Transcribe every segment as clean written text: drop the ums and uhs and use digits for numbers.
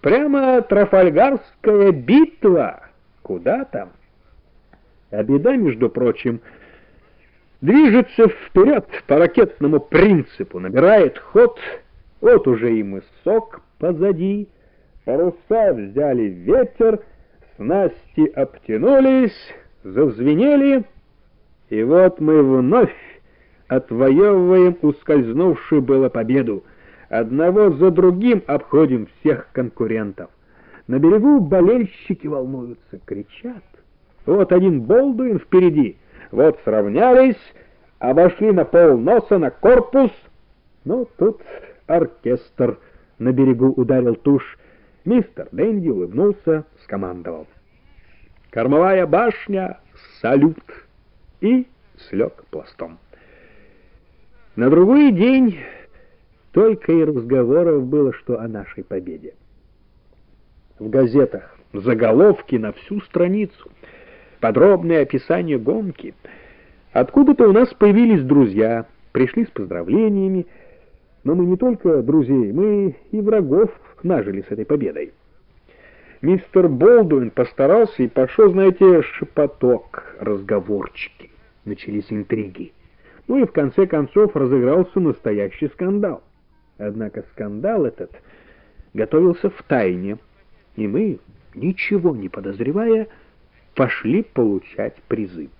Прямо Трафальгарская битва. Куда там? А беда, между прочим, движется вперед по ракетному принципу, набирает ход. Вот уже и мысок позади, паруса взяли ветер, снасти обтянулись, зазвенели, и вот мы вновь отвоевываем ускользнувшую было победу. Одного за другим обходим всех конкурентов. На берегу болельщики волнуются, кричат. Вот один Болдуин впереди, вот сравнялись, обошли на полноса, на корпус. Ну, тут оркестр на берегу ударил тушь. Мистер Денди улыбнулся, скомандовал: «Кормовая башня, салют!» и слег пластом. На другой день только и разговоров было, что о нашей победе. В газетах заголовки на всю страницу, подробное описание гонки. Откуда-то у нас появились друзья, пришли с поздравлениями, но мы не только друзей, мы и врагов нажили с этой победой. Мистер Болдуин постарался, и пошел, знаете, шепоток, разговорчики. Начались интриги. Ну и в конце концов разыгрался настоящий скандал. Однако скандал этот готовился в тайне, и мы, ничего не подозревая, пошли получать призы.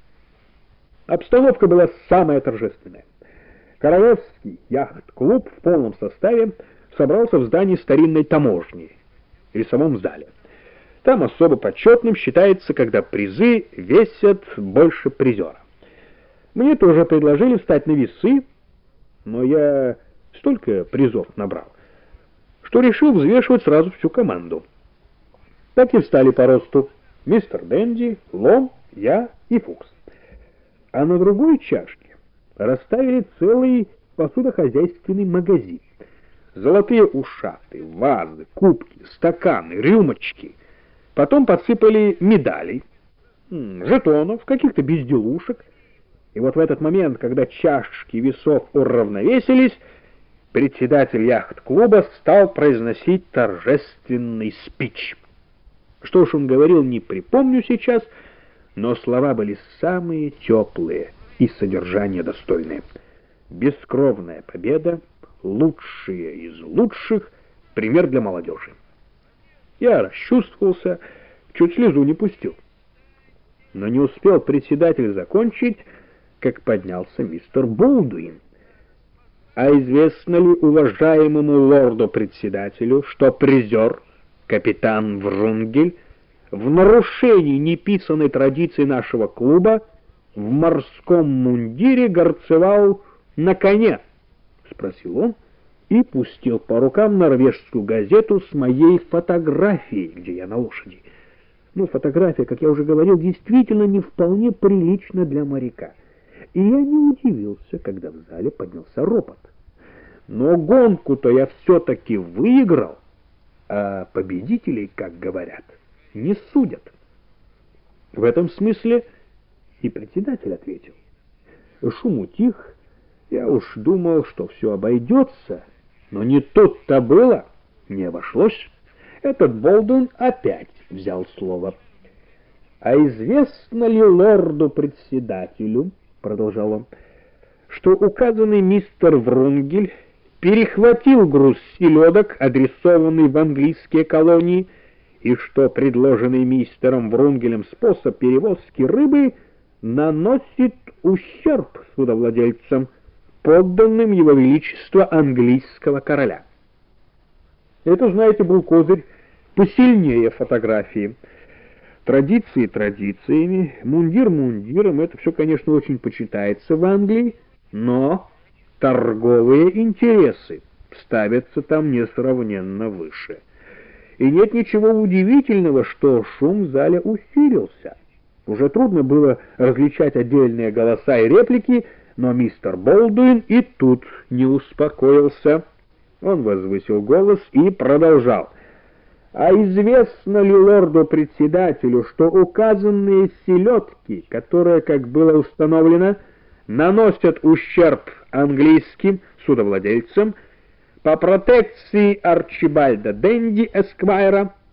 Обстановка была самая торжественная. Королевский яхт-клуб в полном составе собрался в здании старинной таможни, или в самом зале. Там особо почетным считается, когда призы весят больше призера. Мне тоже предложили встать на весы, но я столько призов набрал, что решил взвешивать сразу всю команду. Так и встали по росту: мистер Денди, Лом, я и Фукс. А на другой чашке расставили целый посудохозяйственный магазин. Золотые ушаты, вазы, кубки, стаканы, рюмочки. Потом подсыпали медалей, жетонов, каких-то безделушек. И вот в этот момент, когда чашки весов уравновесились, председатель яхт-клуба стал произносить торжественный спич. Что уж он говорил, не припомню сейчас, но слова были самые теплые и содержание достойное. Бескровная победа, лучшие из лучших, пример для молодежи. Я расчувствовался, чуть слезу не пустил. Но не успел председатель закончить, как поднялся мистер Болдуин. А известно ли уважаемому лорду-председателю, что призер, капитан Врунгель, в нарушении неписанной традиции нашего клуба в морском мундире горцевал на коне? — спросил он и пустил по рукам норвежскую газету с моей фотографией, где я на лошади. Ну, фотография, как я уже говорил, действительно не вполне прилична для моряка. И я не удивился, когда в зале поднялся ропот. Но гонку-то я все-таки выиграл, а победителей, как говорят, не судят. В этом смысле и председатель ответил. Шум утих, я уж думал, что все обойдется, но не тут-то было, не обошлось. Этот Болдуин опять взял слово. «А известно ли лорду-председателю, — продолжал он, — что указанный мистер Врунгель перехватил груз селедок, адресованный в английские колонии, и что предложенный мистером Врунгелем способ перевозки рыбы наносит ущерб судовладельцам, подданным его величества английского короля?» Это, знаете, был козырь посильнее фотографии. Традиции традициями, мундир мундиром, это все, конечно, очень почитается в Англии, но торговые интересы ставятся там несравненно выше. И нет ничего удивительного, что шум в зале усилился. Уже трудно было различать отдельные голоса и реплики, но мистер Болдуин и тут не успокоился. Он возвысил голос и продолжал. «А известно ли лорду-председателю, что указанные селедки, которые, как было установлено, наносят ущерб английским судовладельцам, По протекции Арчибальда Денди Эсквайра